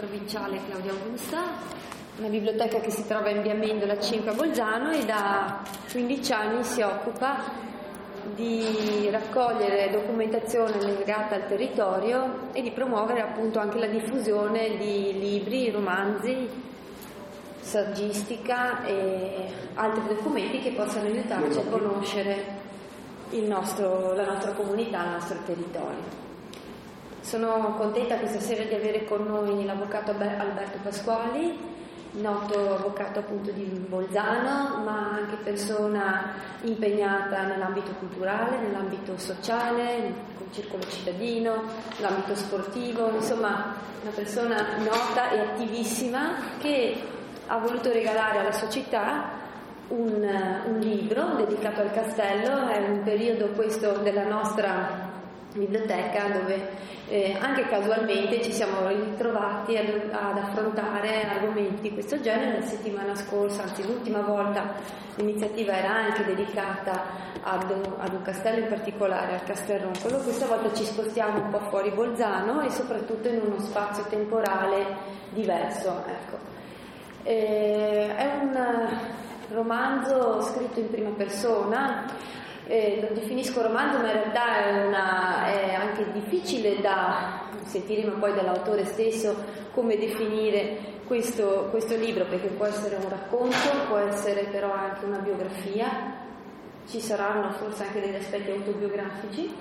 provinciale Claudia Augusta, una biblioteca che si trova in via Amendola 5 a Bolzano e da 15 anni si occupa di raccogliere documentazione legata al territorio e di promuovere appunto anche la diffusione di libri, romanzi, saggistica e altri documenti che possano aiutarci a conoscere la nostra comunità, il nostro territorio. Sono contenta questa sera di avere con noi l'avvocato Alberto Pasquali, noto avvocato appunto di Bolzano, ma anche persona impegnata nell'ambito culturale, nell'ambito sociale, col circolo cittadino, nell'ambito sportivo, insomma una persona nota e attivissima che ha voluto regalare alla sua città un libro dedicato al castello. È un periodo questo della nostra biblioteca dove anche casualmente ci siamo ritrovati ad affrontare argomenti di questo genere. La settimana scorsa, anzi l'ultima volta, l'iniziativa era anche dedicata ad un castello in particolare, al Castel Roncolo. Questa volta ci spostiamo un po' fuori Bolzano e soprattutto in uno spazio temporale diverso, ecco. È un romanzo scritto in prima persona. Lo definisco romanzo, ma in realtà è anche difficile da sentiremo poi dall'autore stesso come definire questo libro, perché può essere un racconto, può essere però anche una biografia, ci saranno forse anche degli aspetti autobiografici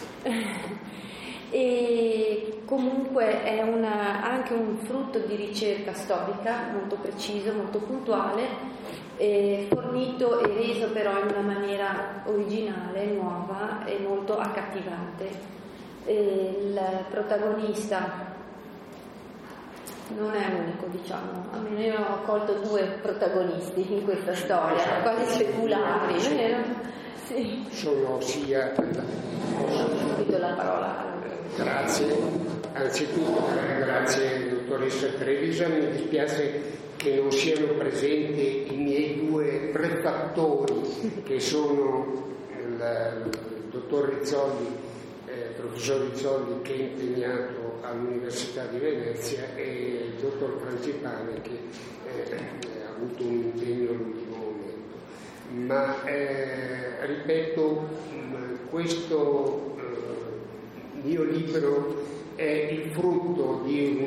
e comunque è anche un frutto di ricerca storica molto preciso, molto puntuale, fornito e reso però in una maniera originale, nuova e molto accattivante. Il protagonista non è unico, diciamo, almeno io ho colto due protagonisti in questa storia, quasi speculari, vero? Sì. Sono sia... Subito la parola. Grazie, anzitutto grazie dottoressa Trevisan. Mi dispiace che non siano presenti i miei due prefattori, che sono il dottor Rizzoli, professor Rizzoli, che è impegnato all'Università di Venezia, e il dottor Frangipane, che ha avuto un impegno all'ultimo momento. Ma ripeto, questo mio libro è il frutto di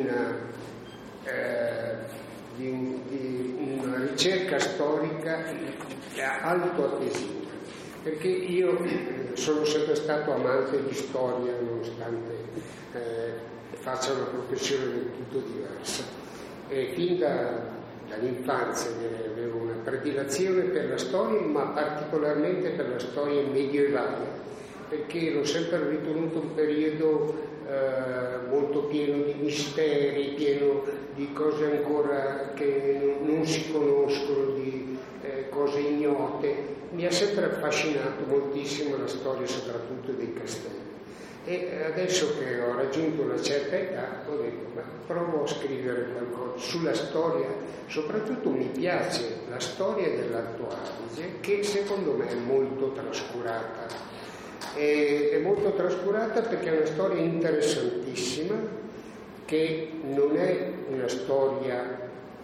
una ricerca storica alto attesina, perché io sono sempre stato amante di storia, nonostante faccia una professione del tutto diversa, e fin dall'infanzia avevo una predilezione per la storia, ma particolarmente per la storia medievale, perché l'ho sempre ritenuto un periodo molto pieno di misteri, pieno di cose ancora che non si conoscono, di cose ignote. Mi ha sempre affascinato moltissimo la storia, soprattutto dei castelli. E adesso che ho raggiunto una certa età ho detto, ma provo a scrivere qualcosa sulla storia. Soprattutto mi piace la storia dell'Alto Adige, che secondo me è molto trascurata. È molto trascurata perché è una storia interessantissima, che non è una storia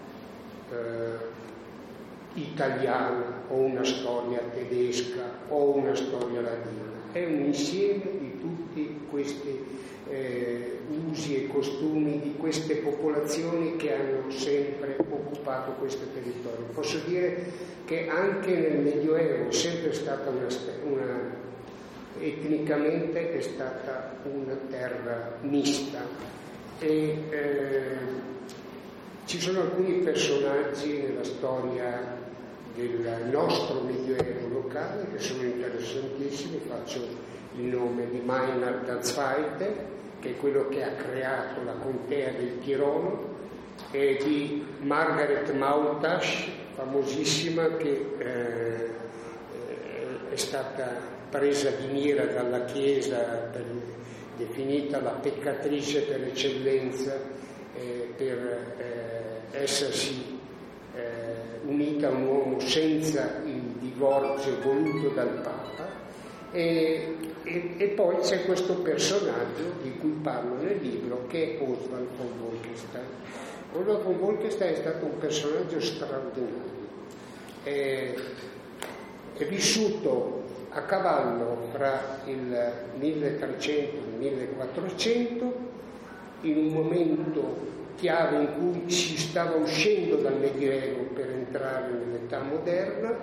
italiana o una storia tedesca o una storia latina, è un insieme di tutti questi usi e costumi di queste popolazioni che hanno sempre occupato questo territorio. Posso dire che anche nel Medioevo è sempre stata etnicamente è stata una terra mista, e ci sono alcuni personaggi nella storia del nostro Medioevo locale che sono interessantissimi. Faccio il nome di Meinhard da Zweite, che è quello che ha creato la contea del Tirolo, e di Margaret Maultasch, famosissima, che è stata presa di mira dalla Chiesa, definita la peccatrice per eccellenza, per essersi unita a un uomo senza il divorzio voluto dal Papa. E poi c'è questo personaggio di cui parlo nel libro, che è Oswald von Wolkenstein. Odo von Bolkestein è stato un personaggio straordinario. È vissuto a cavallo fra il 1300 e il 1400, in un momento chiave in cui si stava uscendo dal Medioevo per entrare nell'età moderna,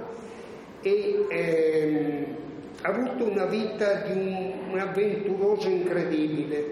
e ha avuto una vita di un avventuroso incredibile.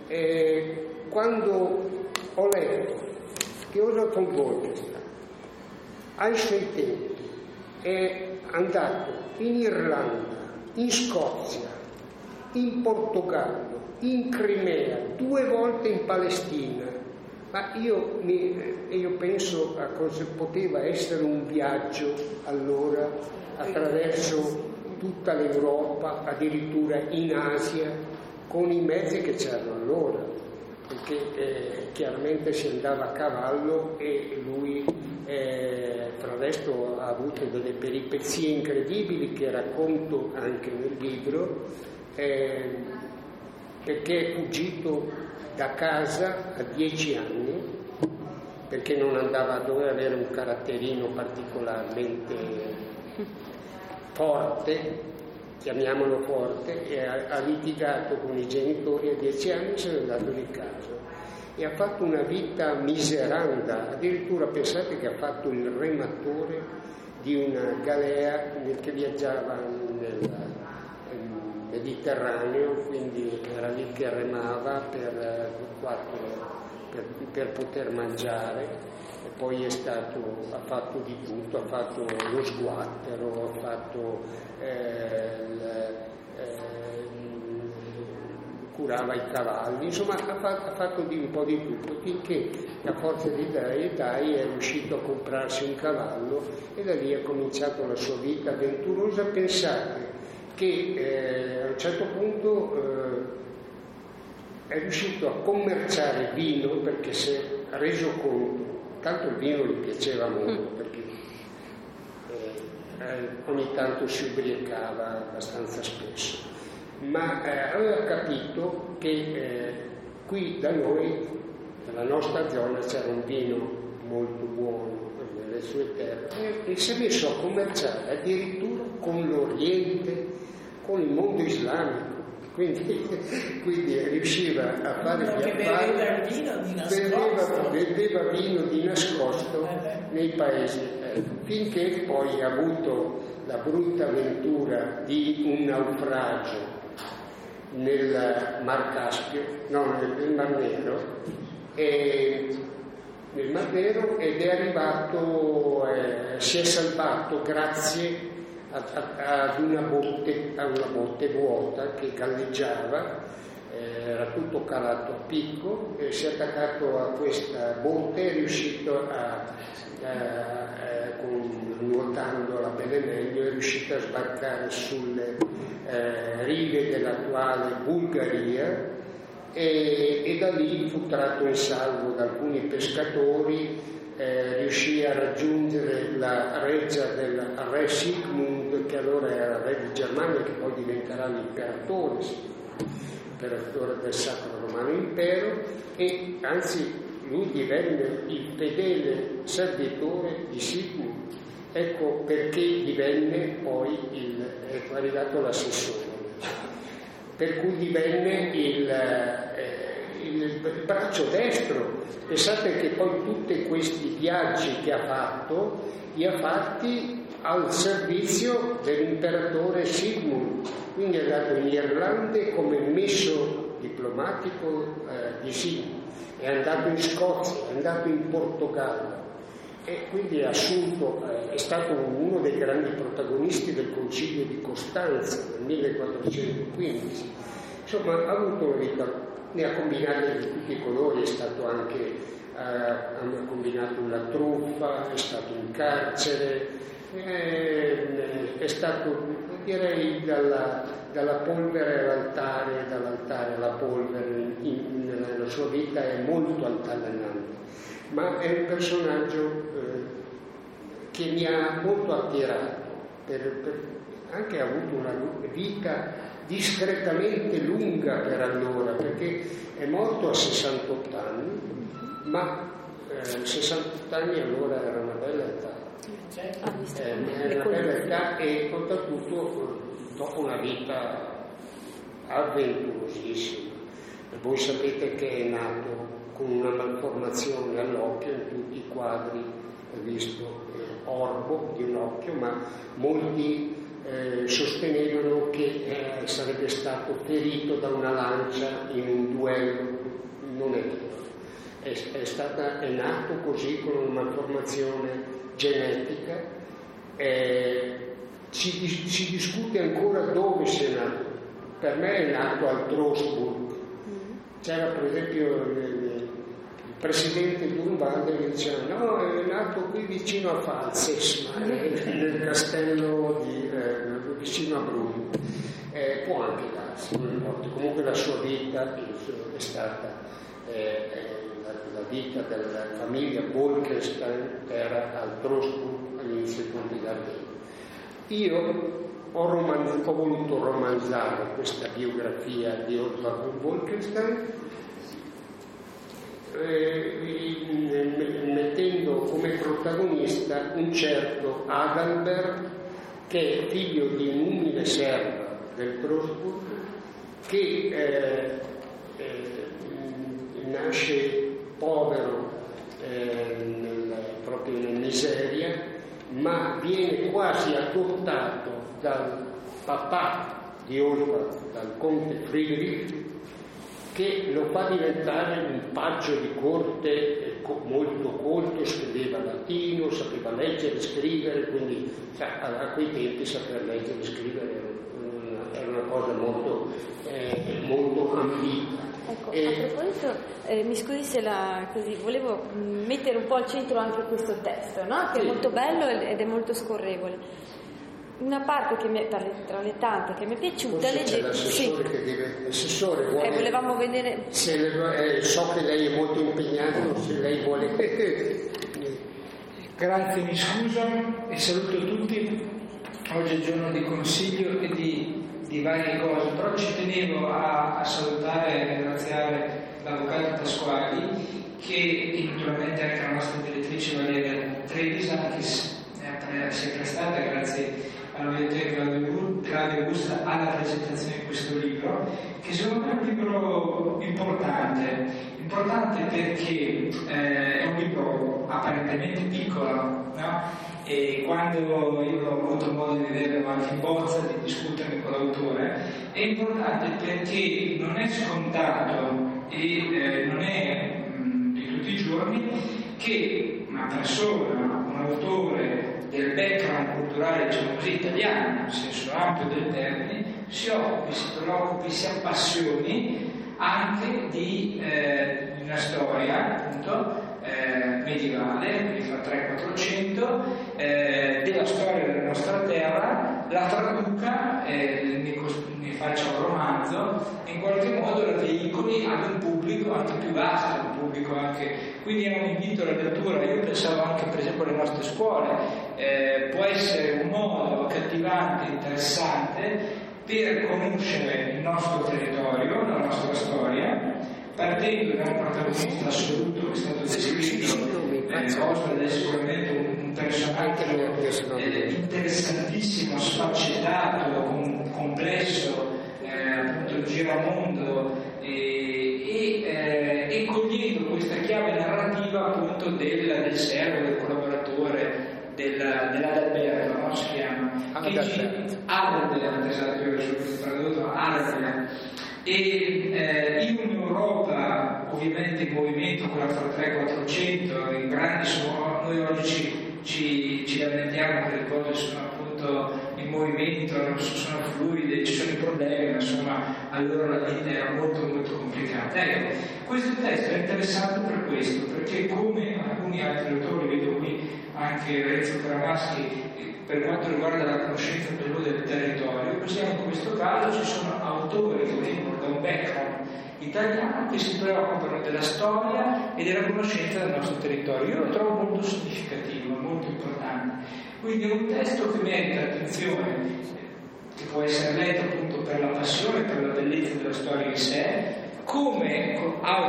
Quando ho letto che Odo von Bolkestein ai suoi tempi è andato in Irlanda, in Scozia, in Portogallo, in Crimea, 2 volte in Palestina, ma io penso a cosa poteva essere un viaggio allora attraverso tutta l'Europa, addirittura in Asia, con i mezzi che c'erano allora, perché chiaramente si andava a cavallo, e lui tra l'altro ha avuto delle peripezie incredibili che racconto anche nel libro, perché è fuggito da casa a 10 anni perché non andava, doveva avere un caratterino particolarmente forte, chiamiamolo forte, e ha litigato con i genitori a 10 anni, se n'è andato di casa e ha fatto una vita miseranda. Addirittura pensate che ha fatto il rematore di una galea che viaggiava nel Mediterraneo, quindi era lì che remava per poter mangiare, e poi ha fatto di tutto, ha fatto lo sguattero, ha fatto curava i cavalli, insomma ha fatto un po' di tutto, finché a forza di dai è riuscito a comprarsi un cavallo, e da lì ha cominciato la sua vita avventurosa. Pensate che a un certo punto è riuscito a commerciare vino, perché si è reso conto, tanto il vino gli piaceva molto, perché ogni tanto si ubriacava abbastanza spesso, ma aveva capito che qui da noi, nella nostra zona, c'era un vino molto buono nelle sue terre, e si è messo a commerciare addirittura con l'Oriente, con il mondo islamico, quindi riusciva a fare gli affari, beveva vino di nascosto nei paesi, finché poi ha avuto la brutta avventura di un naufragio nel Mar Caspio, nel Mar Nero, ed è arrivato, si è salvato grazie ad una botte vuota che galleggiava, era tutto calato a picco, e si è attaccato a questa botte, è riuscito nuotandola bene meglio, è riuscito a sbarcare sulle rive dell'attuale Bulgaria, e da lì fu tratto in salvo da alcuni pescatori, riuscì a raggiungere la reggia del re Sigmund, che allora era re di Germania, che poi diventerà l'imperatore del Sacro Romano Impero, e anzi lui divenne il fedele servitore di Sigmund. Ecco perché divenne poi è arrivato l'assessore, per cui divenne il braccio destro. Pensate che poi tutti questi viaggi che ha fatto li ha fatti al servizio dell'imperatore Sigmund, quindi è andato in Irlanda come messo diplomatico di Sigmund, è andato in Scozia, è andato in Portogallo, e quindi è stato uno dei grandi protagonisti del Concilio di Costanza nel 1415. Insomma, ha avuto una vita, ne ha combinate di tutti i colori, è stato anche, ha combinato la truffa, è stato in carcere, è stato, direi, dalla polvere all'altare, dall'altare alla polvere, nella sua vita è molto altalenante, ma è un personaggio che mi ha molto attirato, anche ha avuto una vita discretamente lunga per allora, perché è morto a 68 anni, ma 60 anni allora era una bella età. Era una bella età e soprattutto dopo una vita avventurosissima. Voi sapete che è nato con una malformazione all'occhio, in tutti i quadri ho visto orbo di un occhio, ma molti sostenevano che sarebbe stato ferito da una lancia in un duello. Non è vero, è nato così con una malformazione genetica. Si discute ancora dove sia nato. Per me è nato al Trostburg. C'era per esempio il presidente Durnwalder che diceva no, è nato qui vicino a Falses, nel castello vicino a Bruni. Può anche darsi, non importa. Comunque la sua vita è stata la vita della famiglia Bolkestein era al Trostburg all'inizio del Gardino. Io ho voluto romanzare questa biografia di Ottmar von Bolkestein mettendo come protagonista un certo Adalbert, che è figlio di un'umile serva del Trostburg, che nasce povero proprio in miseria, ma viene quasi adottato dal papà di Olga, dal conte Friedrich, che lo fa diventare un paggio di corte molto colto, scriveva latino, sapeva leggere e scrivere, quindi a quei tempi saper leggere e scrivere era una cosa molto ambita. Ecco, a proposito, mi scusi se così, volevo mettere un po' al centro anche questo testo, no? Che è molto bello ed è molto scorrevole. Una parte che tra le tante che mi è piaciuta l'assessore che deve l'assessore vuole volevamo vedere so che lei è molto impegnato, se lei vuole grazie, mi scuso e saluto tutti. Oggi è il giorno di consiglio e di varie cose, però ci tenevo a salutare e ringraziare l'avvocato Pasquali, che naturalmente anche la nostra direttrice Valeria Trevisan, che si è prestata grazie all'orientore Claudio Augusta alla presentazione di questo libro, che secondo me è un libro importante perché è un libro apparentemente piccolo, no? E quando io ho avuto modo di vedere qualche bozza, di discutere con l'autore, è importante perché non è scontato e non è di tutti i giorni che una persona, un autore del background culturale, diciamo così, italiano, nel senso ampio del termine, si preoccupi, si appassioni anche di una storia, appunto, medievale, quindi fra 300-400, della storia della nostra terra, la traduca, ne faccia un romanzo, e in qualche modo la veicoli ad un pubblico anche più vasto, un pubblico anche. Quindi è un invito alla lettura. Io pensavo anche per esempio alle nostre scuole, può essere un modo accattivante, interessante per conoscere il nostro territorio, la nostra storia, partendo da un protagonista assoluto che è stato descritto. Oswald è sicuramente un personaggio interessantissimo, sfaccettato, complesso, appunto giramondo, e cogliendo questa chiave narrativa appunto del servo, del collaboratore, dell'Adalberto, no? Si chiama Adalberto, esatto, io ho tradotto Adalberto. E in un'Europa ovviamente in movimento, quella fra 300-400, in grandi noi oggi ci lamentiamo che le cose sono appunto in movimento, non sono fluide, ci sono i problemi, ma insomma allora la vita era molto molto complicata. Ecco, questo testo è interessante per questo, perché come alcuni altri autori, vedo qui anche Renzo Caramaschi, per quanto riguarda la conoscenza del territorio, così anche in questo caso ci sono autori che vengono da un background italiano che si preoccupano della storia e della conoscenza del nostro territorio. Io lo trovo molto significativo, molto importante. Quindi è un testo che merita attenzione, che può essere letto appunto per la passione, per la bellezza della storia in sé, come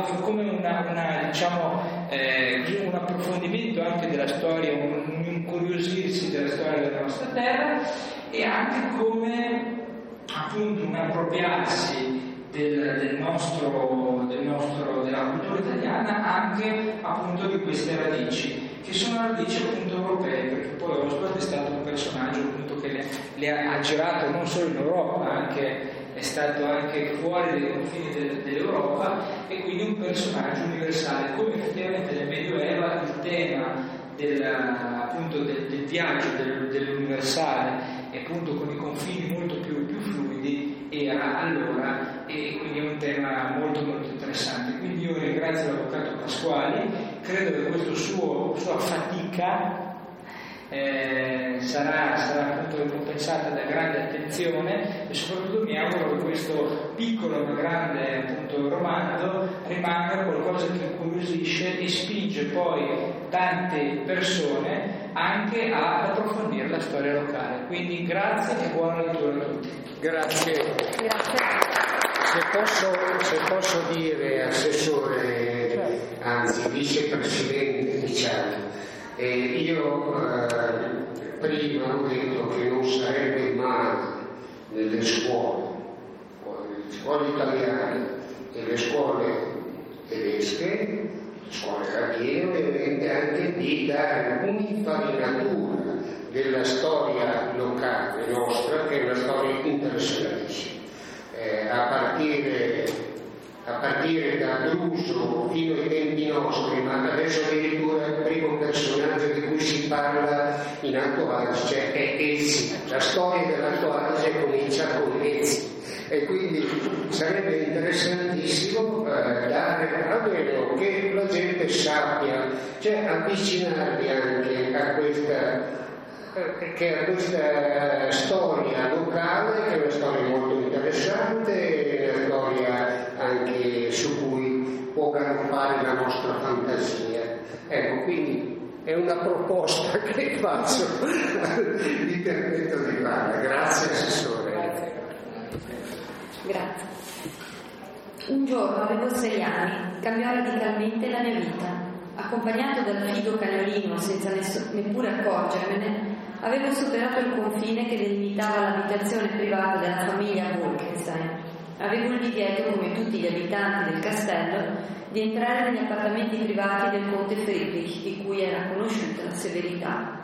un approfondimento anche della storia, un incuriosirsi della storia della nostra terra, e anche come appunto un appropriarsi della cultura italiana, anche appunto di queste radici, che sono radici appunto europee, perché poi Oswald è stato un personaggio appunto che le ha girato non solo in Europa, è stato anche fuori dai confini dell'Europa, e quindi un personaggio universale, come effettivamente nel Medioevo il tema del viaggio, dell'universale, e appunto con i confini molto più fluidi era allora, e quindi è un tema molto molto interessante. Quindi io ringrazio l'Avvocato Pasquali, credo che questa sua fatica sarà appunto ricompensata da grande attenzione, e soprattutto mi auguro che questo piccolo ma grande appunto romanzo rimanga qualcosa che incuriosisce e spinge poi tante persone anche ad approfondire la storia locale. Quindi grazie e buona lettura a tutti. Grazie. Se posso dire, Assessore, anzi Vicepresidente, diciamo, io prima ho detto che non sarebbe male nelle scuole italiane e le scuole tedesche, le scuole latine, ovviamente anche di dare un'infarinatura della storia locale nostra, che è una storia interessantissima, a partire da Druso fino ai tempi nostri, ma adesso addirittura il primo personaggio di cui si parla in Alto Adige è Ezzi. La storia dell'Alto Adige comincia con Ezzi, e quindi sarebbe interessantissimo dare almeno che la gente sappia, cioè avvicinarli anche a questa storia locale, che è una storia molto interessante, una storia anche su cui può galoppare la nostra fantasia. Ecco, quindi è una proposta che faccio, mi permetto di farla. Grazie Assessore. Grazie. Un giorno avevo 6 anni, cambiò radicalmente la mia vita. Accompagnato dal fido cagnolino senza neppure accorgermene, avevo superato il confine che delimitava l'abitazione privata della famiglia Wolkenstein. Avevo il divieto, come tutti gli abitanti del castello, di entrare negli appartamenti privati del conte Friedrich, di cui era conosciuta la severità.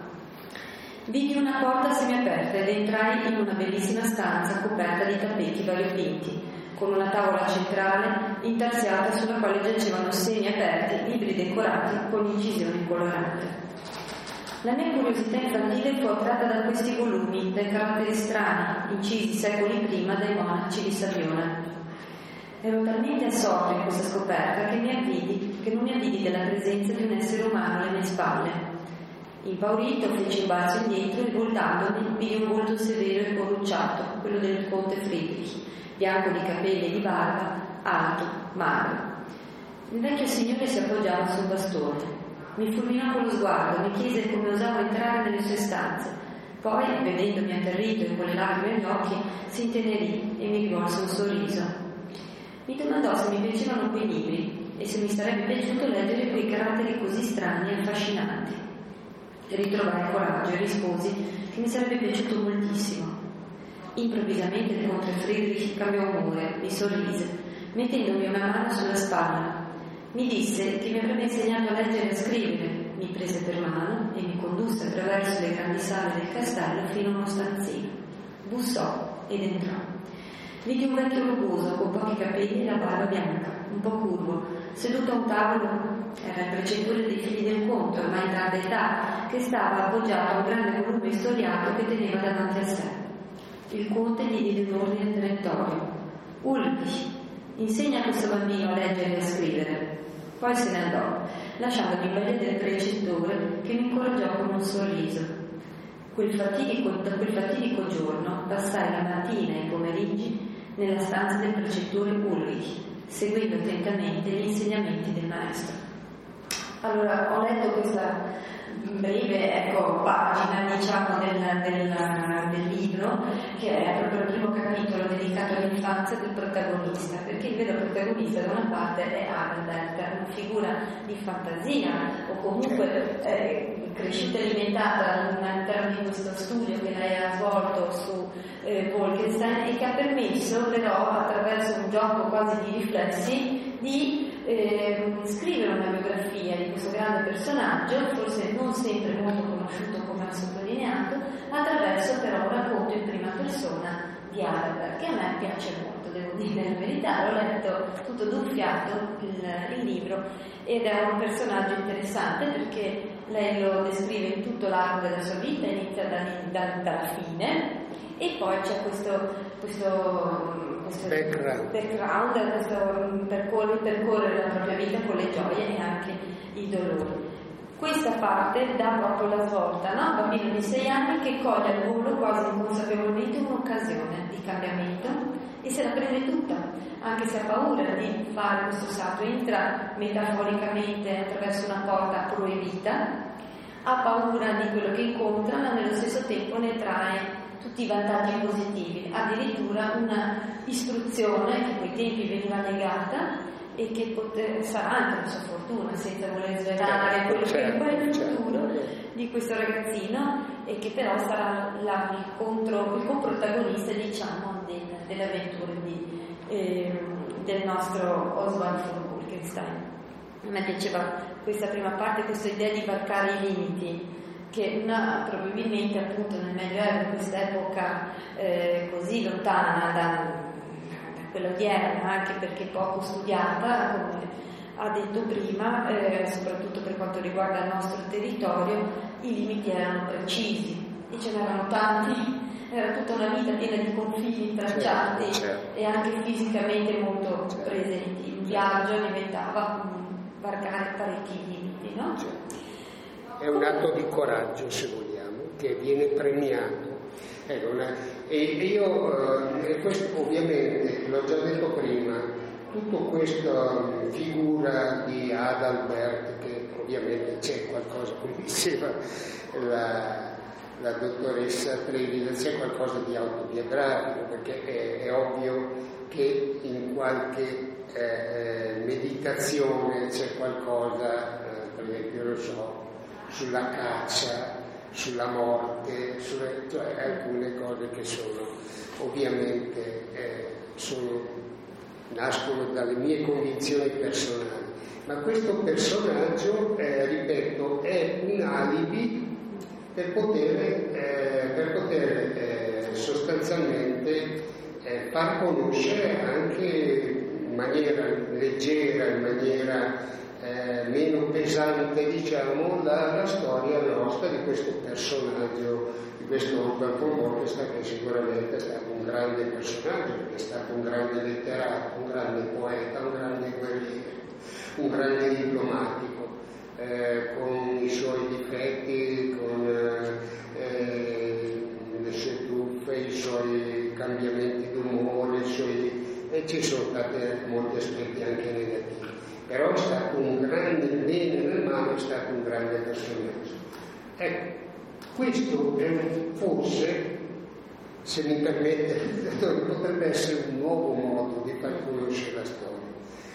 Vidi una porta semiaperta ed entrai in una bellissima stanza coperta di tappeti variopinti, con una tavola centrale intarsiata sulla quale giacevano semi aperti, libri decorati con incisioni colorate. La mia curiosità infantile fu attratta da questi volumi, dai caratteri strani, incisi secoli prima dai monaci di Saviona. Ero talmente assorto in questa scoperta che non mi avvidi della presenza di un essere umano alle mie spalle. Impaurito feci un balzo indietro e voltandomi vidi un volto severo e corrucciato, quello del conte Friedrich, bianco di capelli e di barba, alto, magro. Il vecchio signore si appoggiava sul bastone. Mi fulminò con lo sguardo, mi chiese come osavo entrare nelle sue stanze. Poi, vedendomi atterrito e con le lacrime agli occhi, si intenerì e mi rivolse un sorriso. Mi domandò se mi piacevano quei libri e se mi sarebbe piaciuto leggere quei caratteri così strani e affascinanti. Ritrovai coraggio e risposi che mi sarebbe piaciuto moltissimo. Improvvisamente il conte Friedrich cambiò umore, mi sorrise, mettendomi una mano sulla spalla. Mi disse che mi avrebbe insegnato a leggere e a scrivere, mi prese per mano e mi condusse attraverso le grandi sale del castello fino a uno stanzino. Bussò ed entrò. Vidi un vecchio rugoso con pochi capelli e la barba bianca, un po' curvo, seduto a un tavolo. Era il precettore dei figli del conte, ormai in tarda età, che stava appoggiato a un grande volume storiato che teneva davanti a sé. Il conte gli diede un ordine perentorio. Ulrich, insegna a questo bambino a leggere e a scrivere. Poi se ne andò, lasciandomi in veglia del precettore che mi incoraggiò con un sorriso. Da quel fatidico giorno passai la mattina e i pomeriggi nella stanza del precettore Ulrich, seguendo attentamente gli insegnamenti del maestro. Allora, ho letto breve pagina diciamo del libro, che è proprio il primo capitolo dedicato all'infanzia del protagonista, perché il vero protagonista da una parte è Adalbert, una figura di fantasia o comunque cresciuta e alimentata all'interno di questo studio che lei ha svolto su Wolkenstein, e che ha permesso però, attraverso un gioco quasi di riflessi, di scrivere una biografia di questo grande personaggio, forse non sempre molto conosciuto come ha sottolineato, attraverso però un racconto in prima persona di Adalbert, che a me piace molto, devo dire la verità. L'ho letto tutto d'un fiato il libro, ed è un personaggio interessante perché lei lo descrive in tutto l'arco della sua vita, inizia dalla fine, e poi c'è questo background, questo percorrere la propria vita con le gioie e anche i dolori. Questa parte dà proprio la svolta, no? Un bambino di 6 anni che coglie al volo, quasi inconsapevolmente, un'occasione di cambiamento e se la prende tutta, anche se ha paura di fare questo salto. Entra metaforicamente attraverso una porta proibita, ha paura di quello che incontra, ma nello stesso tempo ne trae tutti i vantaggi positivi, addirittura una istruzione che a quei tempi veniva negata e che sarà anche la sua fortuna, senza voler svelare quello che è poi il futuro di questo ragazzino, e che però sarà il comprotagonista, diciamo, delle avventure del nostro Oswald von Wolkenstein. A me piaceva questa prima parte, questa idea di varcare i limiti, che probabilmente appunto nel Medioevo, in questa epoca così lontana da quella odierna, anche perché poco studiata, come ha detto prima, soprattutto per quanto riguarda il nostro territorio, i limiti erano precisi e ce n'erano tanti, era tutta una vita piena di confini tracciati, e anche fisicamente molto presenti. Il viaggio diventava varcare parecchi limiti, no? È un atto di coraggio, se vogliamo, che viene premiato. E io, questo ovviamente, l'ho già detto prima, tutta questa figura di Adalbert, che ovviamente c'è qualcosa, come diceva la dottoressa Trevi, c'è qualcosa di autobiografico, perché è ovvio che in qualche meditazione c'è qualcosa, per esempio, lo so, sulla caccia, sulla morte, cioè alcune cose che sono ovviamente nascono dalle mie convinzioni personali. Ma questo personaggio, ripeto, è un alibi per poter sostanzialmente far conoscere anche in maniera leggera, in maniera meno pesante, diciamo, la storia nostra di questo personaggio, di questo Oswald von Wolkenstein, che sicuramente è stato un grande personaggio, perché è stato un grande letterato, un grande poeta, un grande guerriero, un grande diplomatico, con i suoi difetti, con le sue truffe, i suoi cambiamenti d'umore, e ci sono stati molti aspetti anche negativi. Però è stato un grande, bene nel male, è stato un grande personaggio. Ecco, questo forse, se mi permette, potrebbe essere un nuovo modo di far conoscere la storia.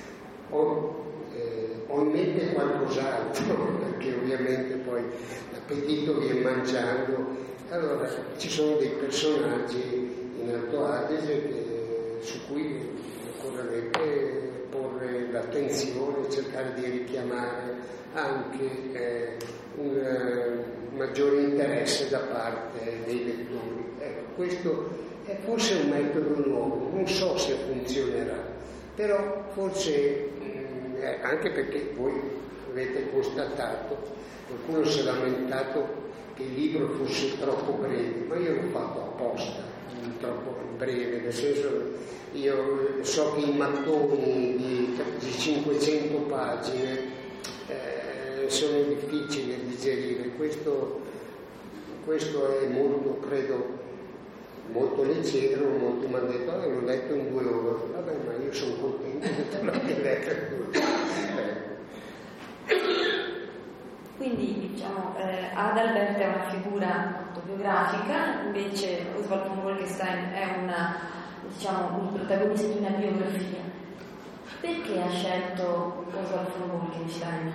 Ho in mente qualcos'altro, perché ovviamente poi l'appetito viene mangiando. Allora, ci sono dei personaggi in Alto Adige su cui occorrerebbe porre l'attenzione, cercare di richiamare anche un maggiore interesse da parte dei lettori. Ecco, questo è forse un metodo nuovo, non so se funzionerà, però forse anche perché voi avete constatato, qualcuno si è lamentato che il libro fosse troppo breve, ma io l'ho fatto apposta, troppo breve, nel senso, io so che i mattoni di 500 pagine sono difficili da digerire. Questo è molto, credo, molto leggero, molto mi hanno detto, l'ho letto in 2 ore. Vabbè, ma io sono contento di averlo letto. Quindi diciamo Adalbert è una figura autobiografica, invece Oswald von Wolkenstein è un protagonista di una biografia. Perché ha scelto Oswald von Wolkenstein?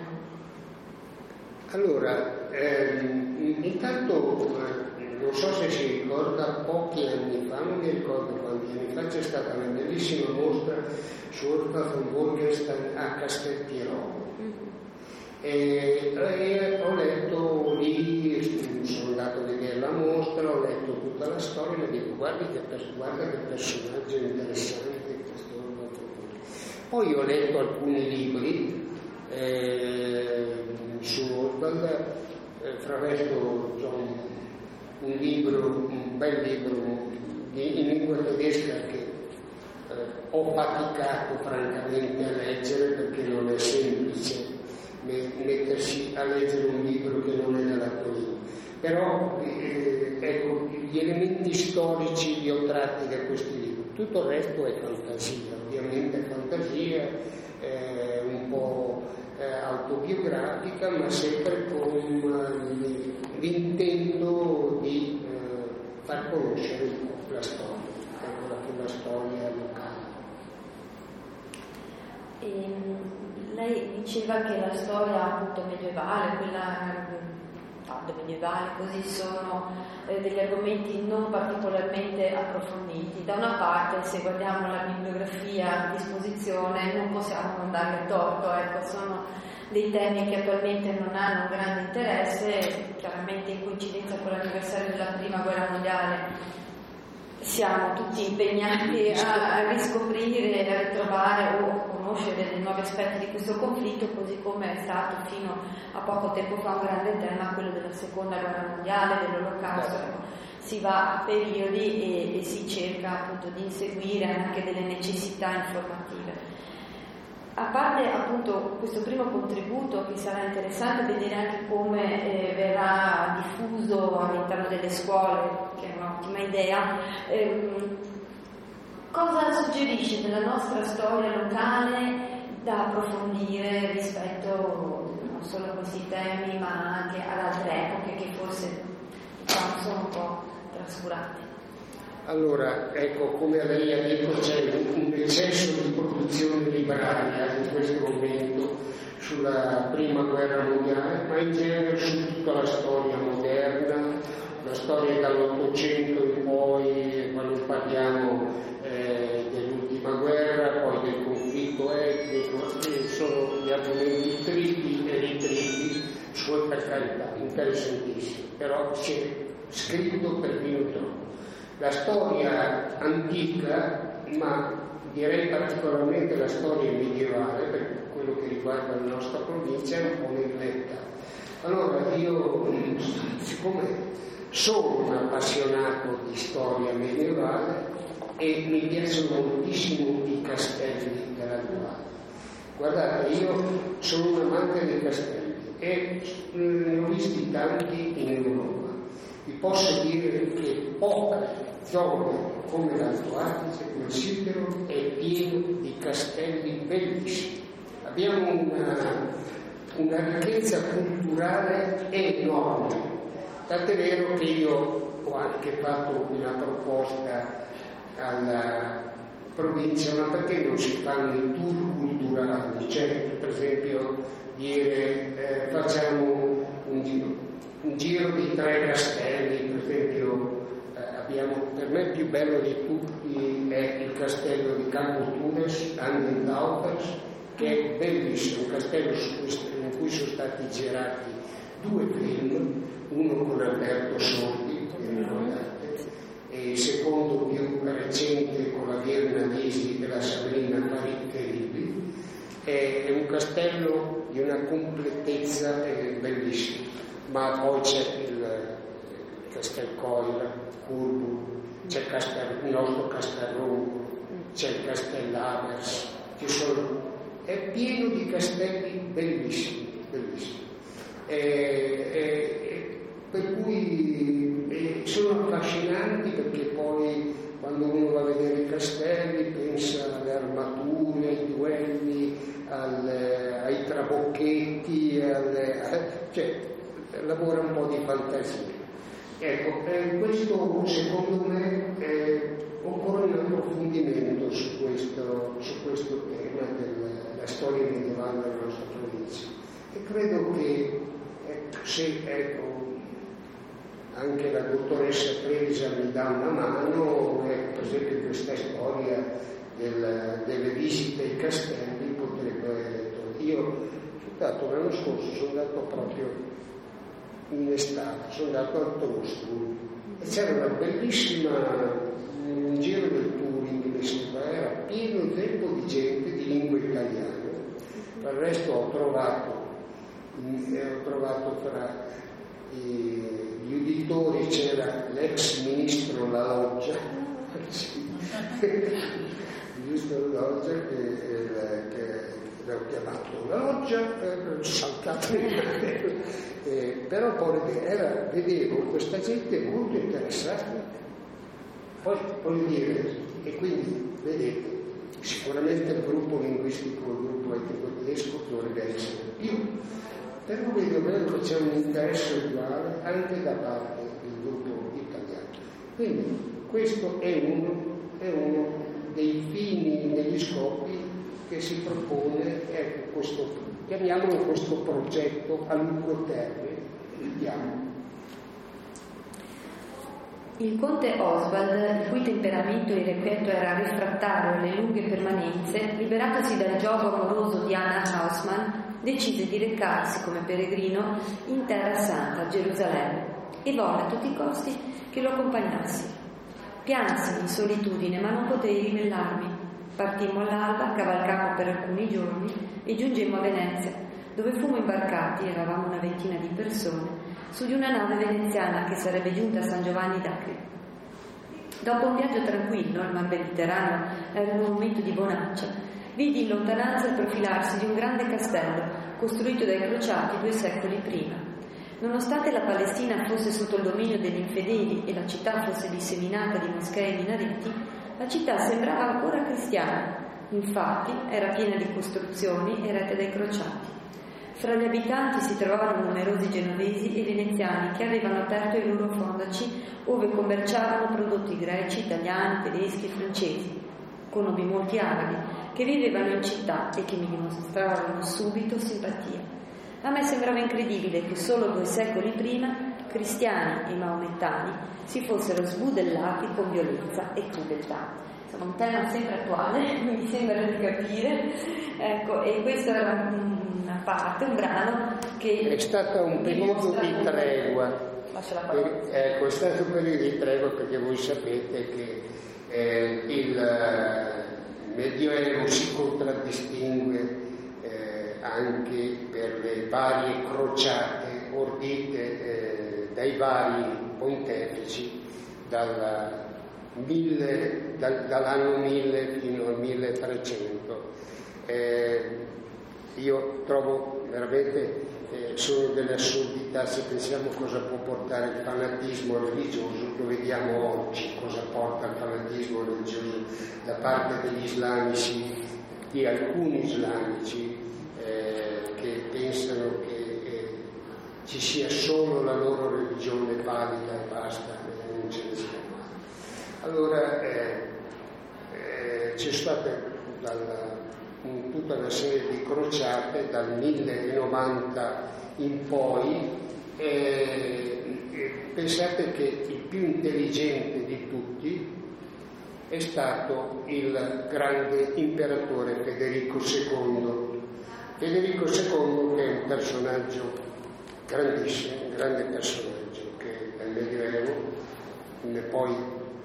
Allora, intanto non so se si ricorda, pochi anni fa, non mi ricordo quanti anni fa, c'è stata una bellissima mostra su Oswald von Wolkenstein a Castelpierolo. E ho letto lì, sono andato a vedere la mostra, ho letto tutta la storia e dico guarda che personaggio interessante questo. Poi ho letto alcuni libri su Oswald, fra l'altro un bel libro in lingua tedesca che ho faticato francamente a leggere perché non è semplice mettersi a leggere un libro che non è nella poesia, però ecco, gli elementi storici li ho tratti da questi libri, tutto il resto è fantasia, ovviamente fantasia, un po' autobiografica, ma sempre con l'intento di far conoscere un po' la storia, la storia locale. Lei diceva che la storia appunto medievale, quella medievale, così sono degli argomenti non particolarmente approfonditi. Da una parte, se guardiamo la bibliografia a disposizione, non possiamo non darle torto, ecco, sono dei temi che attualmente non hanno grande interesse, chiaramente in coincidenza con l'anniversario della Prima Guerra Mondiale siamo tutti impegnati a riscoprire, a ritrovare o conoscere dei nuovi aspetti di questo conflitto, così come è stato fino a poco tempo fa un grande tema quello della Seconda Guerra Mondiale, dell'Olocausto. Si va a periodi e si cerca appunto di inseguire anche delle necessità informative. A parte appunto questo primo contributo, che sarà interessante vedere anche come verrà diffuso all'interno delle scuole, che è un'ottima idea, cosa suggerisce della nostra storia locale da approfondire rispetto non solo a questi temi ma anche ad altre epoche che forse sono un po' trascurate? Allora, ecco, come lei ha detto, c'è un eccesso di produzione libraria in questo momento sulla Prima Guerra Mondiale, ma in genere su tutta la storia moderna, la storia dall'Ottocento in poi, quando parliamo dell'ultima guerra, poi del conflitto etnico, sono gli argomenti triti e ritriti, per carità, interessantissimi, però c'è scritto perfino troppo. La storia antica, ma direi particolarmente la storia medievale, per quello che riguarda la nostra provincia, è un po' negletta. Allora io, siccome sono un appassionato di storia medievale e mi piacciono moltissimo i castelli della Duale. Guardate, io sono un amante dei castelli e ne ho visti tanti in Europa. Vi posso dire che poche zone come l'Alto Adige, il Sidero, è pieno di castelli bellissimi. Abbiamo una ricchezza culturale enorme. Tant'è vero che io ho anche fatto una proposta alla provincia, ma perché non si fanno i tour culturali? Cioè, per esempio, dire facciamo un giro di 3 castelli, per esempio abbiamo, per me il più bello di tutti è il castello di Campotunes, Andendauers, che è bellissimo, un castello in cui sono stati girati 2 film, uno con Alberto Sordi, che ricordate, e il secondo più recente con la Virna Nisi e la Sabrina Terribili. È un castello di una completezza bellissima, ma poi c'è il Castelcoira, Curvo, c'è il nostro Castelronco, c'è il Castellavers, è pieno di castelli bellissimi, bellissimi. Per cui sono affascinanti, perché poi quando uno va a vedere i castelli pensa alle armature, ai duelli, ai trabocchetti, cioè lavora un po' di fantasia. Ecco, questo secondo me occorre un approfondimento su questo tema della storia medievale della nostra provincia, e credo che se anche la dottoressa Presa mi dà una mano, per esempio questa storia delle visite ai castelli potrebbe. Io l'anno scorso sono andato proprio in estate, sono andato al Trostrum e c'era una bellissima un giro del Turing che era pieno tempo di gente di lingua italiana. Per il resto ho trovato tra gli uditori c'era l'ex ministro La Loggia, il ministro La Loggia che l'ho chiamato La Loggia, saltato però poi vedevo questa gente molto interessata. Poi voglio dire, e quindi vedete, sicuramente il gruppo linguistico, il gruppo etnico tedesco dovrebbe essere più, però vedo che c'è un interesse uguale anche da parte del gruppo italiano. Quindi questo è uno dei fini, degli scopi che si propone, chiamiamolo questo progetto a lungo termine. Vediamo. Il conte Oswald, il cui temperamento irrequieto era refrattario alle lunghe permanenze, liberatosi dal gioco amoroso di Anna Hausmann, decise di recarsi come peregrino in Terra Santa, a Gerusalemme, e volle a tutti i costi che lo accompagnassi. Piansi in solitudine, ma non potei ribellarmi. Partimmo all'alba, cavalcammo per alcuni giorni e giungemmo a Venezia, dove fummo imbarcati, eravamo una ventina di persone, su di una nave veneziana che sarebbe giunta a San Giovanni d'Acri. Dopo un viaggio tranquillo, il mar Mediterraneo era un momento di bonaccia, vidi in lontananza il profilarsi di un grande castello costruito dai crociati 2 secoli prima. Nonostante la Palestina fosse sotto il dominio degli infedeli e la città fosse disseminata di moschee e minareti, la città sembrava ancora cristiana. Infatti era piena di costruzioni erette dai crociati. Fra gli abitanti si trovavano numerosi genovesi e veneziani che avevano aperto i loro fondaci ove commerciavano prodotti greci, italiani, tedeschi e francesi. Conobbi molti arabi che vivevano in città e che mi dimostravano subito simpatia. A me sembrava incredibile che solo 2 secoli prima cristiani e maomettani si fossero sbudellati con violenza e crudeltà. Insomma, un tema sempre attuale, mi sembra di capire. Ecco, e questo era una parte, un brano che è stato un periodo di tregua. Ecco, è stato un periodo di tregua perché voi sapete che il Medioevo si contraddistingue anche per le varie crociate ordite dai vari pontefici dall'anno 1000 fino al 1300. Io trovo veramente sono delle assurdità se pensiamo cosa può portare il fanatismo religioso. Lo vediamo oggi cosa porta il fanatismo religioso da parte degli islamici, di alcuni islamici che pensano che ci sia solo la loro religione valida e basta, non ce ne sia mai. Allora c'è stata tutta una serie di crociate dal 1090 in poi, pensate che il più intelligente di tutti è stato il grande imperatore Federico II. Federico II, che è un personaggio grandissimo, un grande personaggio che nel Medioevo poi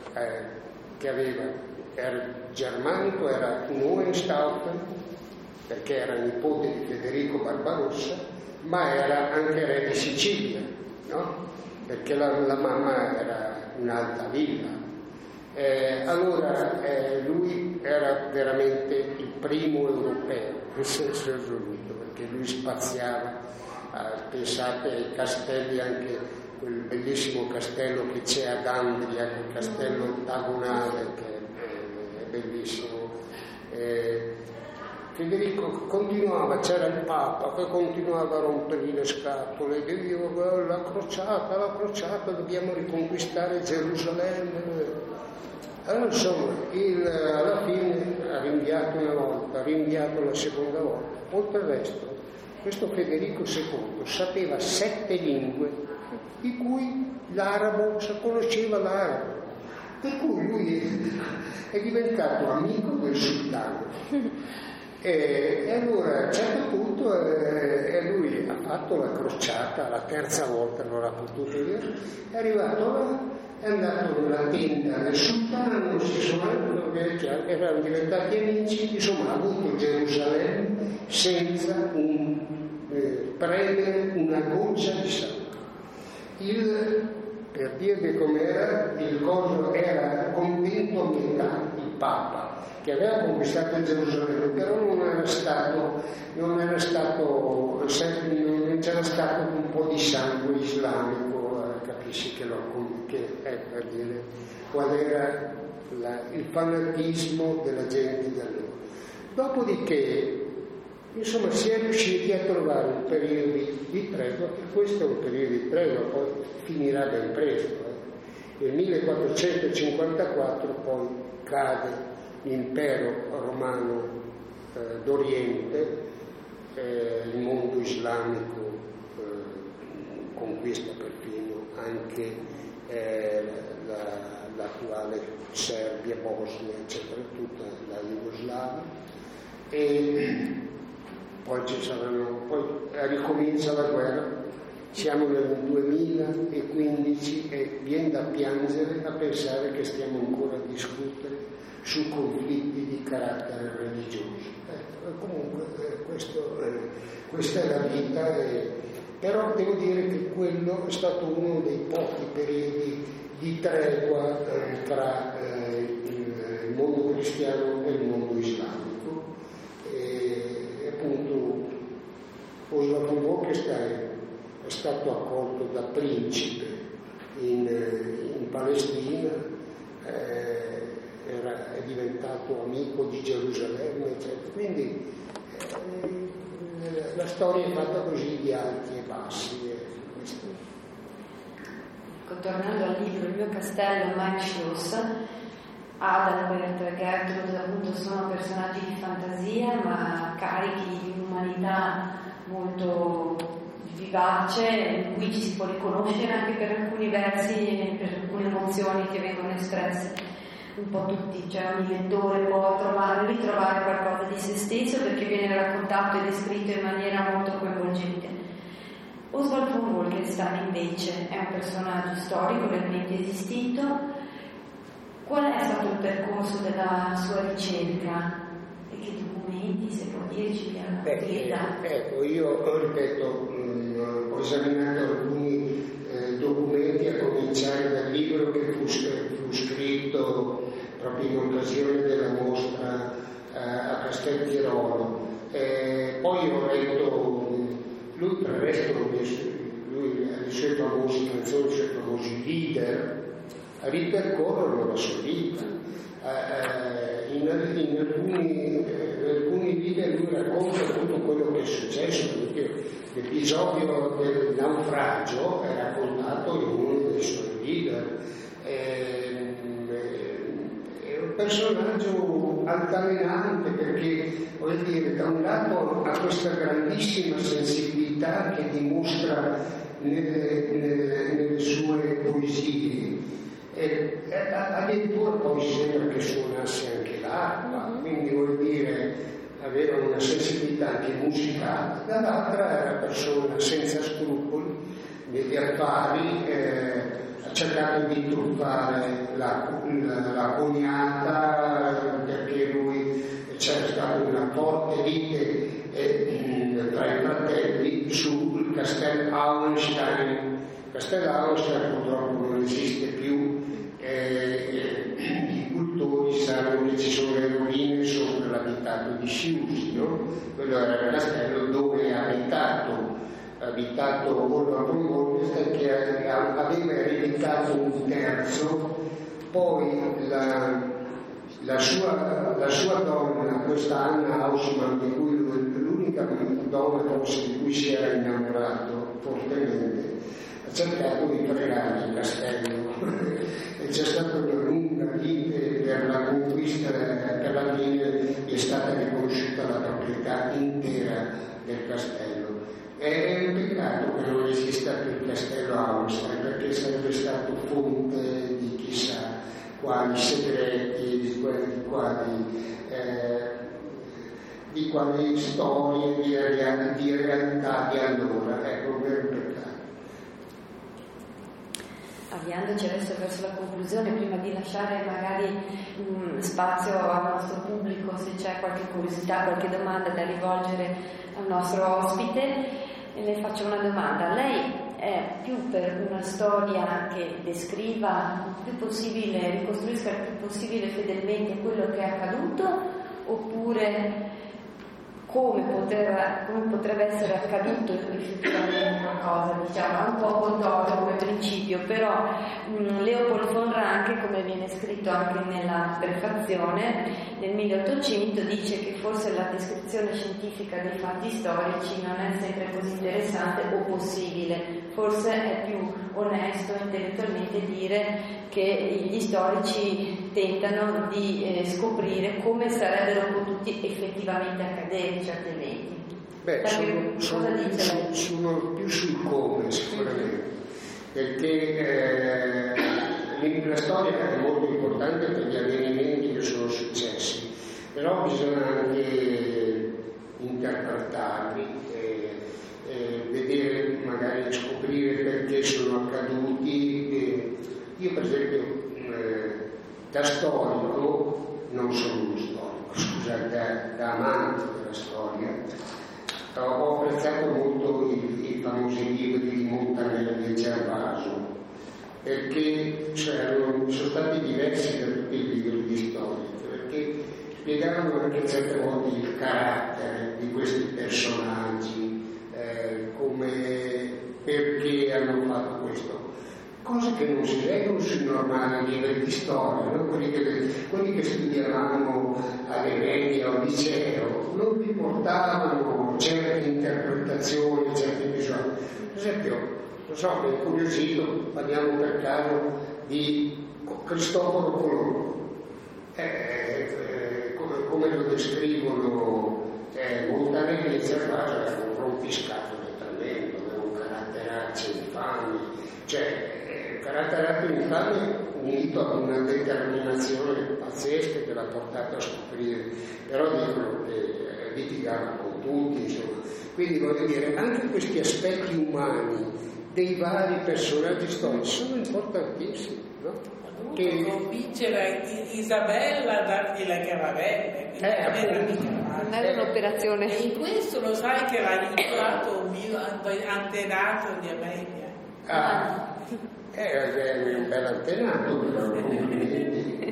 era germanico, era un Hohenstaufen perché era nipote di Federico Barbarossa, ma era anche re di Sicilia, no? Perché la mamma era un'alta villa. Allora lui era veramente il primo europeo, nel senso assoluto, perché lui spaziava, pensate ai castelli, anche quel bellissimo castello che c'è ad Andria, quel castello ottagonale che è bellissimo. Federico continuava, c'era il Papa che continuava a rompergli le scatole, la crociata, dobbiamo riconquistare Gerusalemme. Allora insomma, alla fine ha rinviato una volta, ha rinviato la seconda volta. Oltre al resto, questo Federico II sapeva 7 lingue, di cui l'arabo, conosceva l'arabo. Per cui lui è diventato amico del sultano. E allora a un certo punto lui ha fatto la crociata, la terza volta non l'ha potuto dire, è arrivato là, è andato nella tenda del sultano, erano diventati amici, insomma ha avuto Gerusalemme senza premere una goccia di sangue. Per dirvi com'era, il coso era contento a metà, il Papa, che aveva conquistato Gerusalemme, però non c'era stato un po' di sangue islamico, capisci che è per dire qual era il fanatismo della gente di allora. Dopodiché, insomma, si è riusciti a trovare un periodo di tregua, e questo è un periodo di tregua, poi finirà ben presto. Nel 1454 poi cade l'impero romano d'Oriente, il mondo islamico conquista perfino anche l'attuale Serbia, Bosnia, eccetera, tutta la Jugoslavia, e poi ricomincia la guerra. Siamo nel 2015 e viene da piangere a pensare che stiamo ancora a discutere su conflitti di carattere religioso. Comunque questa è la vita, però devo dire che quello è stato uno dei pochi periodi di tregua tra il mondo cristiano e il mondo islamico. E appunto Oswald von Wolkenstein è stato accolto da principe in Palestina, è diventato amico di Gerusalemme, eccetera. Quindi la storia è fatta così di alti e bassi. Tornando al libro Il mio castello, Mein Schloss, Adalbert e Gertrude appunto sono personaggi di fantasia ma carichi di un'umanità molto vivace, in cui ci si può riconoscere anche per alcuni versi e per alcune emozioni che vengono espresse un po' tutti, cioè ogni lettore può ritrovare qualcosa di se stesso perché viene raccontato e descritto in maniera molto coinvolgente. Oswald von Wolkenstein invece è un personaggio storico realmente esistito. Qual è stato il percorso della sua ricerca e che documenti, se può dirci, vi hanno dato? Ecco, io ripeto, ho esaminato alcuni documenti, a cominciare dal libro che fu scritto proprio in occasione della mostra a Casteltirolo. Poi ho letto, lui per il resto, lui ha le sue famose canzoni, i suoi famosi leader, ripercorrono la sua vita. In alcuni leader lui racconta tutto quello che è successo, perché l'episodio del naufragio è raccontato in uno dei suoi leader. È un personaggio altalenante perché, voglio dire, da un lato ha questa grandissima sensibilità che dimostra nelle sue poesie, e addirittura poi sembra che suonasse anche l'arpa, quindi vuol dire aveva una sensibilità anche musicale. Dall'altra era una persona senza scrupoli negli affari, ha cercato di truffare la cognata, perché lui c'era stata una forte lite tra i fratelli sul Castel Auenstein. Castel Auenstein purtroppo non esiste più, i cultori sanno che ci sono le rovine sopra l'abitato di Siusi, no? Quello era il castello dove ha abitato Oswald von Wolkenstein, che aveva ereditato un terzo, poi la sua donna, questa Anna Hausmann, di cui l'unica donna forse di cui si era innamorato fortemente, ha cercato di creare il castello e c'è stata una lunga lite per la conquista, per alla fine è stata riconosciuta la proprietà intera del castello. È un peccato che non esista più il castello Auerstein, perché sarebbe stato fonte di chissà quali segreti, di quali storie, di realtà di allora. Ecco, un vero peccato. Avviandoci adesso verso la conclusione, prima di lasciare magari spazio al nostro pubblico, se c'è qualche curiosità, qualche domanda da rivolgere al nostro ospite, le faccio una domanda. Lei è più per una storia che descriva il più possibile, ricostruisca il più possibile fedelmente quello che è accaduto, oppure come potrebbe essere accaduto effettivamente qualcosa, diciamo, è un po' contorto come principio, però Leopold von Ranke, come viene scritto anche nella prefazione, nel 1800 dice che forse la descrizione scientifica dei fatti storici non è sempre così interessante o possibile, forse è più onesto intellettualmente dire che gli storici tentano di scoprire come sarebbero potuti effettivamente accadere certi eventi. Beh, sono più sul come sicuramente, perché la storia è molto importante per gli avvenimenti che sono successi, però bisogna anche interpretarli, vedere, magari scoprire perché sono accaduti. Io per esempio da storico, non sono uno storico, scusate, da amante della storia, ho apprezzato molto i famosi libri di Montanelli e Gervaso, perché sono stati diversi da tutti i libri di storia, perché spiegavano anche certe volte il carattere di questi personaggi, perché hanno fatto questo, cose che non si leggono sui normali libri di storia, no? quelli che studiavamo alle medie o al liceo non riportavano certe interpretazioni, certi episodi. Per esempio, non so, mi è incuriosito, parliamo per caso di Cristoforo Colombo, come lo descrivono Montanelli e Gervaso, era un rompiscatole tremendo, aveva un caratteraccio infame, cioè caratteraccio infame unito ad una determinazione pazzesca che l'ha portato a scoprire, però dicono che litigava con tutti, insomma. Quindi voglio dire, anche questi aspetti umani dei vari personaggi storici sono importantissimi, no? Che convincere Isabella a dargli le caravelle, non era un'operazione. E in questo lo sai che l'ha aiutato un mio antenato di Amelia. È un bel antenato, però complimenti.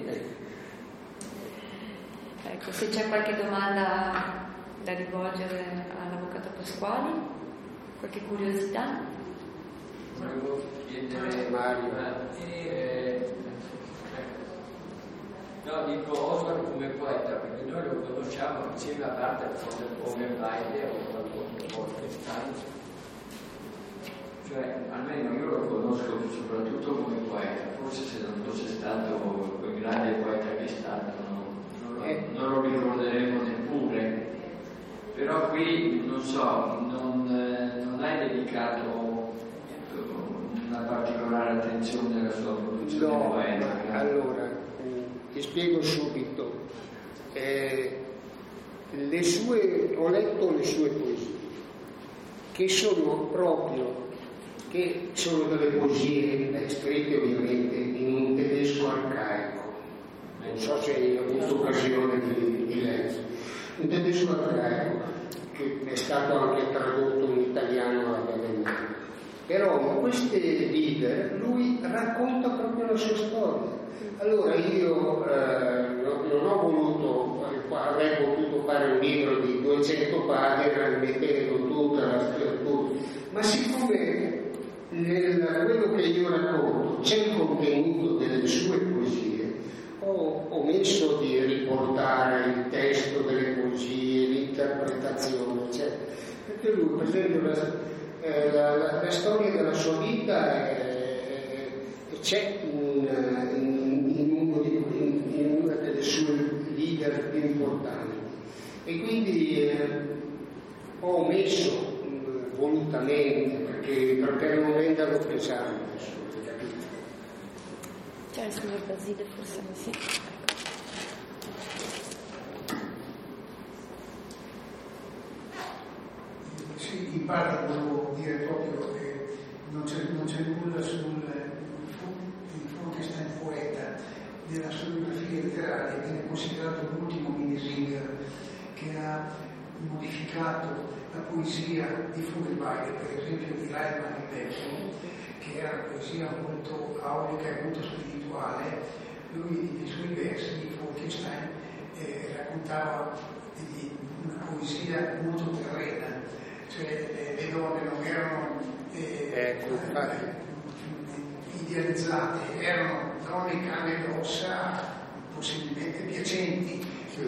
Ecco, se c'è qualche domanda da rivolgere all'avvocato Pasquali, qualche curiosità? Volevo chiedere Mario. No, dico Oswald come poeta, perché noi lo conosciamo insieme a parte come Weide o Wolfenstein. Cioè, almeno io lo conosco soprattutto come poeta, forse se non fosse stato quel grande poeta che è stato, non lo ricorderemo neppure. Però qui, non so, non hai dedicato una particolare attenzione alla sua produzione poetica. Allora, ti spiego subito. Ho letto le sue poesie, che sono delle poesie scritte ovviamente in un tedesco arcaico. Non so se hai avuto occasione di leggere. Un tedesco arcaico che è stato anche tradotto in italiano alla Venezia. Però in queste lieder lui racconta proprio la sua storia. Allora io non ho voluto, avrei potuto fare un libro di 200 pagine mettendo tutta la scrittura, ma siccome quello che io racconto c'è il contenuto delle sue poesie, ho messo omesso di riportare il testo delle poesie, l'interpretazione, eccetera. Perché lui, per esempio, la storia della sua vita c'è in una delle sue leader più importanti. E quindi ho omesso volutamente perché non vengano pesante, capito? C'è il signor Basile, forse sì. Sì, in parte volevo dire proprio che non c'è nulla sul Frankenstein poeta della sua biografia letteraria, viene considerato l'ultimo Minesinger che ha modificato la poesia di Vogelweide, per esempio di Reimann in Belgio, che era una poesia molto aulica e molto spirituale. Lui nei suoi versi, Frankenstein, raccontava una poesia molto terrena, cioè le donne non erano idealizzate, erano donne carne e ossa, possibilmente piacenti.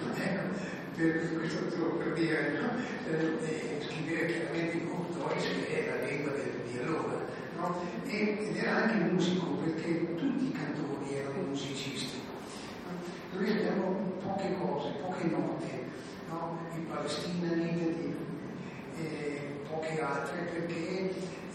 Per dire, scrivere chiaramente con Deutsch, che è la lingua di allora, no? Ed era anche musico, perché tutti i cantori erano musicisti. Noi abbiamo poche cose, poche note, no? In Palestina, poche altre, perché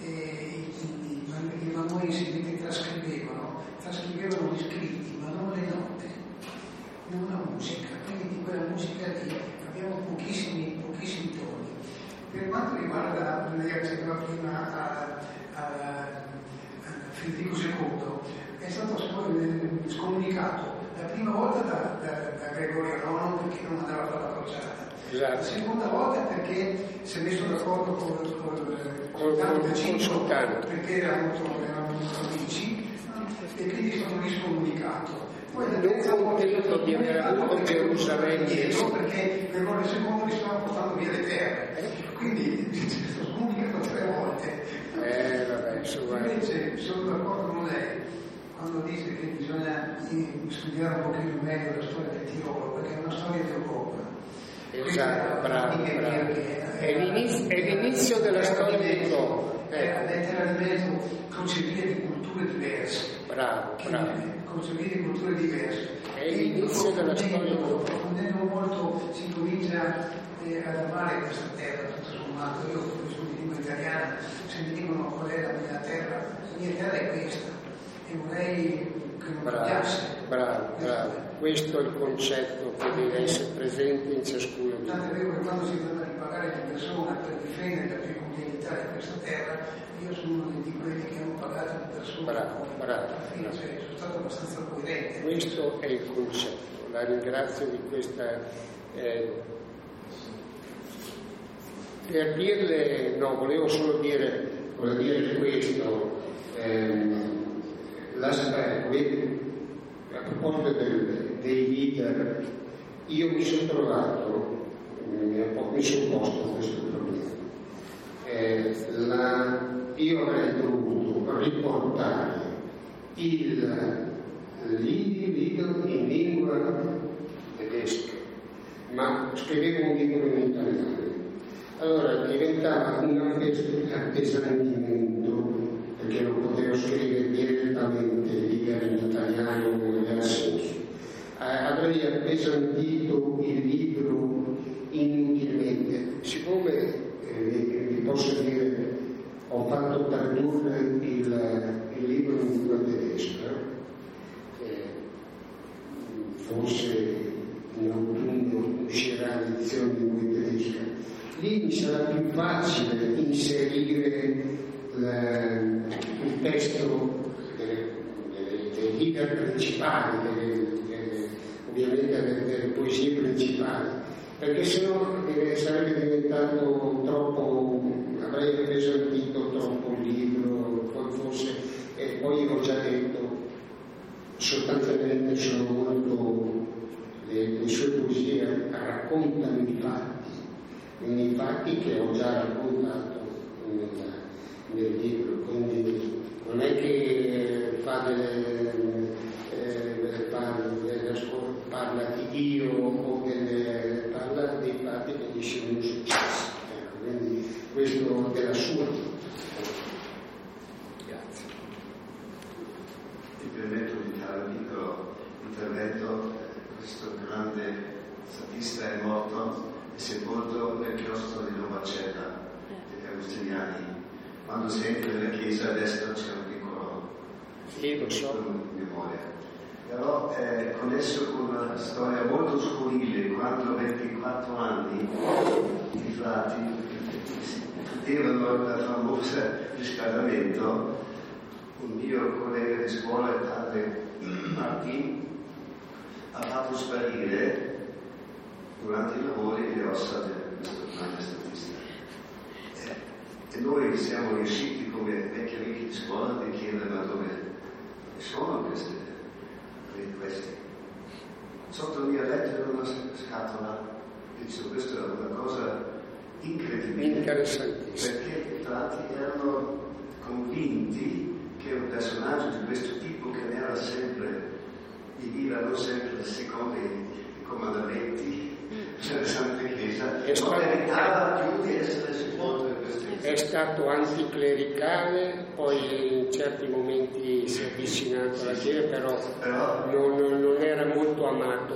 i manuesi che trascrivevano gli scritti, ma non le note, non la musica. Quindi di quella musica lì abbiamo pochissimi toni. Per quanto riguarda, lei accennava prima a Federico II, è stato scomunicato la prima volta da Gregorio IX perché non andava a fare la crociata. Esatto. La seconda volta perché si è messo d'accordo col sultano, perché erano amici, e quindi è stato riscomunicato. Poi la terza volta di aver avuto Gerusalemme perché Gregorio II li stava portando via le terre, quindi è stato scomunicato 3 volte. Invece sono d'accordo con lei quando dice che bisogna studiare un pochino meglio la storia del Tirolo, perché è una storia d'Europa. Esatto, bravo. È l'inizio della storia d'Europa. Letteralmente crocevia di culture diverse. Bravo. Crocevia di culture diverse. È l'inizio della storia d'Europa. Approfondendo molto si comincia ad amare questa terra, tutto sommato. Io sono di lingua italiana, se mi dicono qual è la mia terra è questa. E vorrei che non cambiasse. Bravo. Questo è il concetto che deve essere presente in ciascuno di noi. Tanto è vero che quando si tratta di pagare una persona per difendere la peculiarità di questa terra, io sono uno di quelli che hanno pagato una persona. Bravo. Cioè, sono stato abbastanza coerente. Questo è il concetto. La ringrazio di questa. Per dirle, no, volevo solo dire questo. A proposito dei leader, io mi sono trovato, mi sono posto questo problema. Io avrei dovuto riportare il libro in lingua tedesca, ma scrivevo un libro in italiano. Allora diventava un appesantimento, perché non potevo scrivere direttamente in italiano, non aveva senso. Avrei appesantito il libro inutilmente. Siccome vi posso dire, ho fatto tradurre il libro in lingua tedesca, forse in autunno uscirà l'edizione in lingua tedesca, lì mi sarà più facile inserire il testo dei leader principali, ovviamente delle poesie principali, perché sennò sarebbe diventato troppo, avrei appesantito troppo il libro, poi ho già detto, sostanzialmente sono molto, le sue poesie raccontano i fatti, quindi i fatti che ho già raccontato nel libro, quindi non è che parla Grazie. Mi permetto di fare un piccolo intervento. Questo grande statista è morto e sepolto nel chiostro di Novacella degli Agostiniani. Quando si entra nella chiesa a destra c'è un piccolo memoria. Però è connesso con una storia molto scurrile. Quando a 24 anni i frati discutevano la famosa riscaldamento, un mio collega di scuola, il padre Martin, ha fatto sparire durante i lavori le ossa di questo grande statista. E noi siamo riusciti come vecchi amici di scuola di chiedere ma dove sono questi? Sotto il mio letto era una scatola. Dicevo, questa è una cosa incredibile. Interessantissima. Perché i frati erano convinti che un personaggio di questo tipo, che ne era sempre, vivevano sempre secondo i comandamenti della Santa Chiesa, non meritava più di essere sepolto in queste chiese. È stato anticlericale, poi in certi momenti si è avvicinato alla Chiesa, però non era molto amato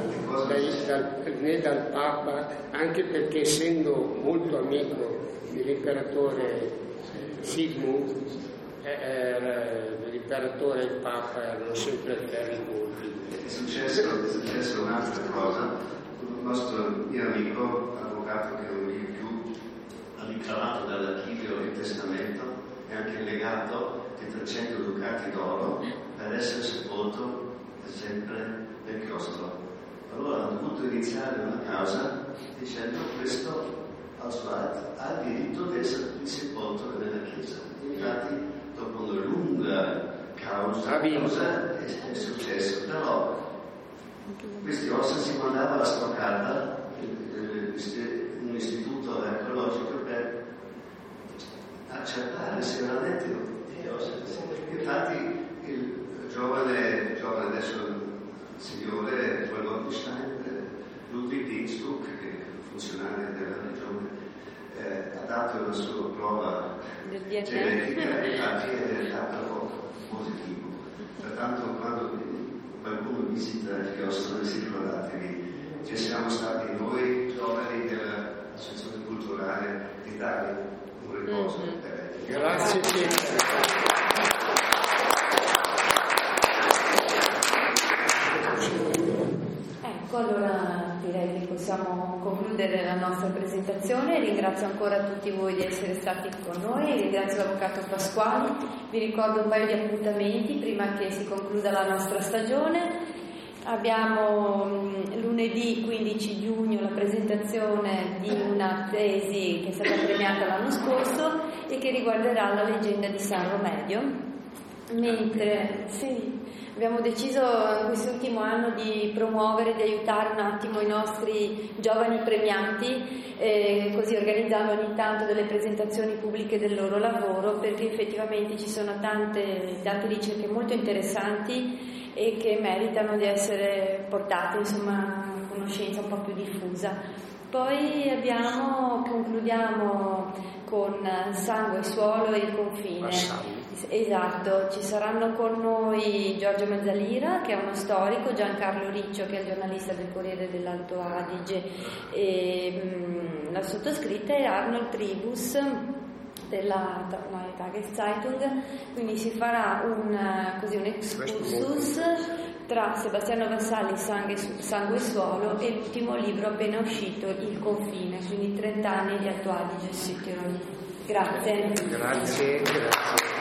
né dal Papa, anche perché essendo molto amico dell'imperatore Sigmund, l'imperatore e il Papa erano sempre ferri colpi. È successo un'altra cosa. Un nostro mio amico, avvocato che non vive più, ha ricavato dall'archivio il testamento e anche il legato di 300 ducati d'oro per essere sepolto sempre nel chiostro. Allora hanno dovuto iniziare una causa dicendo questo ha il diritto di essere sepolto nella chiesa. Infatti dopo una lunga causa è successo, però questi ossa si mandava alla Stoccarda, un istituto archeologico, per accertare se veramente le ossa. Infatti il giovane adesso signore Wolfenstein, Ludwig Dienstbuch, che è funzionario della regione, ha dato la sua prova genetica e infatti è stato positivo. Pertanto quando qualcuno visita il chiostro, ricordatevi, ci siamo stati noi giovani dell'associazione culturale di dare un riposo. Grazie Pietro. Ecco, allora direi che possiamo concludere la nostra presentazione. Ringrazio ancora tutti voi di essere stati con noi, ringrazio l'Avvocato Pasquali, vi ricordo un paio di appuntamenti prima che si concluda la nostra stagione. Abbiamo lunedì 15 giugno la presentazione di una tesi che è stata premiata l'anno scorso e che riguarderà la leggenda di San Romedio, mentre abbiamo deciso in quest'ultimo anno di promuovere, di aiutare un attimo i nostri giovani premiati, così organizzando ogni tanto delle presentazioni pubbliche del loro lavoro, perché effettivamente ci sono tante ricerche molto interessanti e che meritano di essere portate, insomma, a conoscenza un po' più diffusa. Poi concludiamo con Sangue, Suolo e il Confine. Esatto, ci saranno con noi Giorgio Mezzalira, che è uno storico, Giancarlo Riccio, che è il giornalista del Corriere dell'Alto Adige, e la sottoscritta è Arnold Tribus della Neue Tageszeitung, quindi si farà un excursus tra Sebastiano Vassalli, Sangue e Suolo, e l'ultimo libro appena uscito, Il Confine, quindi 30 anni di Alto Adige e Südtirol. Grazie. Grazie.